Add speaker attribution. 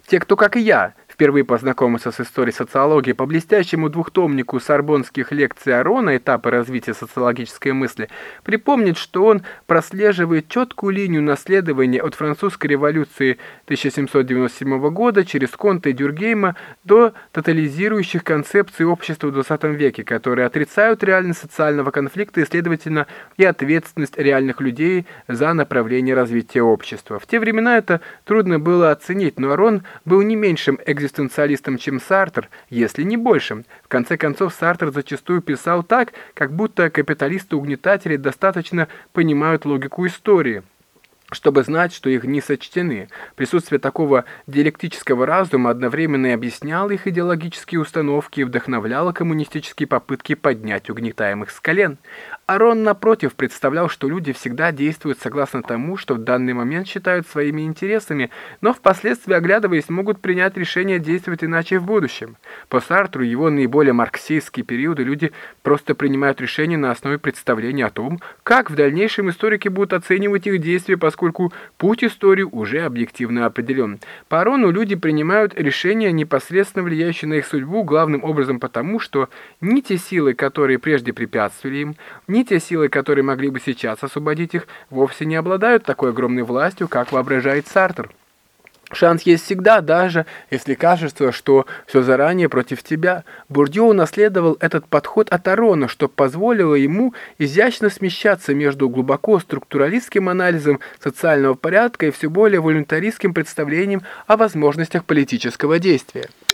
Speaker 1: Те, кто, как и я, впервые познакомился с историей социологии по блестящему двухтомнику сорбонских лекций Арона «Этапы развития социологической мысли», припомнит, что он прослеживает четкую линию наследования от французской революции 1797 года через Конта и Дюркгейма до тотализирующих концепций общества в XX веке, которые отрицают реальность социального конфликта и, следовательно, и ответственность реальных людей за направление развития общества. В те времена это трудно было оценить, но Арон был не меньшим экзистенциалистом, чем Сартр, если не большим. В конце концов, Сартр зачастую писал так, как будто капиталисты-угнетатели достаточно понимают логику истории, чтобы знать, что их дни сочтены. Присутствие такого диалектического разума одновременно и объясняло их идеологические установки и вдохновляло коммунистические попытки поднять угнетаемых с колен. Арон, напротив, представлял, что люди всегда действуют согласно тому, что в данный момент считают своими интересами, но впоследствии, оглядываясь, могут принять решение действовать иначе в будущем. По Сартру, его наиболее марксистские периоды, люди просто принимают решения на основе представления о том, как в дальнейшем историки будут оценивать их действия, поскольку путь истории уже объективно определен. По Арону люди принимают решения, непосредственно влияющие на их судьбу, главным образом потому, что ни те силы, которые прежде препятствовали им, ни те силы, которые могли бы сейчас освободить их, вовсе не обладают такой огромной властью, как воображает Сартр. Шанс есть всегда, даже если кажется, что все заранее против тебя. Бурдье унаследовал этот подход от Арона, что позволило ему изящно смещаться между глубоко структуралистским анализом социального порядка и все более волюнтаристским представлением о возможностях политического действия.